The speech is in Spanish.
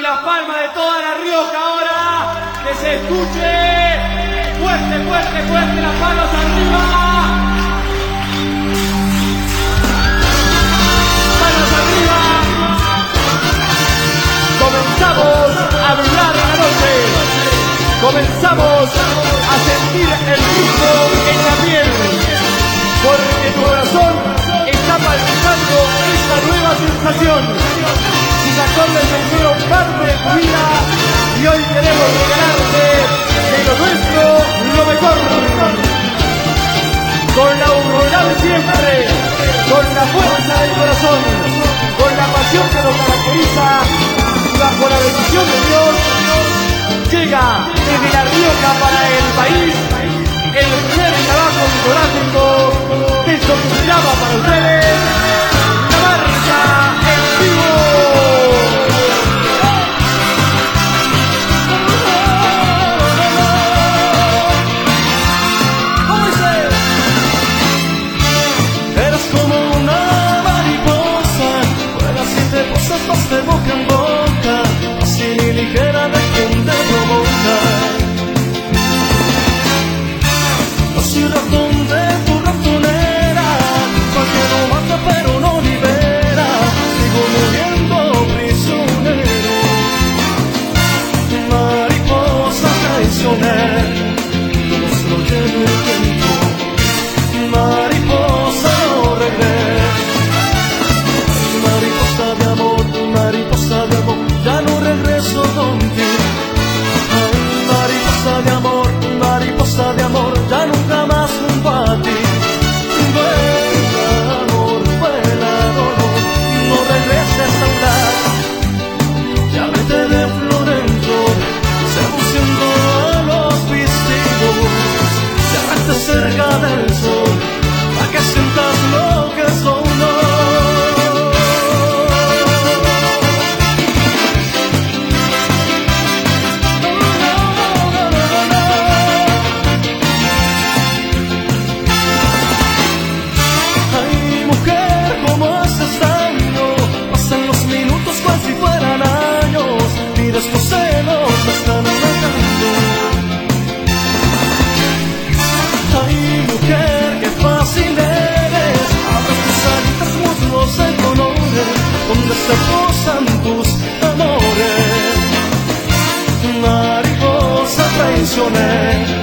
las palmas de toda La Rioja ahora, que se escuche fuerte, fuerte, fuerte, las palmas arriba. Manos arriba. Comenzamos a vibrar en la noche. Comenzamos a sentir el ritmo en la piel, porque tu corazón está palpitando esta nueva sensación. Sus acordes se hicieron parte de tu vida y hoy queremos regalarte de lo nuestro lo mejor. Con la humildad de siempre, con la fuerza del corazón, con la pasión que nos caracteriza y bajo la bendición de Dios, llega desde La Rioja para el país el primer trabajo discográfico de esto que se llama para ustedes La Marcha en Vivo. ¿Cómo dice? Eres como una mariposa, vuelas y te posas más de boca en boca, así ni ligera de quien te provoca. No soy ratón de tu ratonera, porque no mata pero no libera, sigo muriendo prisionero. Mariposa traicionera, no se lo lleve el tiempo. Mariposa no regresa. Mariposa de amor, ya no regreso contigo. Ay, mariposa de amor, ya nunca más junto a ti. Vuela amor, vuela dolor, no regreses a hablar. Ya vete de flor en flor, seduciendo a los vestidos. Cerrate cerca del sol, para que sientas lo que son. Estos celos me están matando. Ay, mujer, qué fácil eres. Abres tus alitas, muslos de colores, donde se posan tus amores. Mariposa traicionera.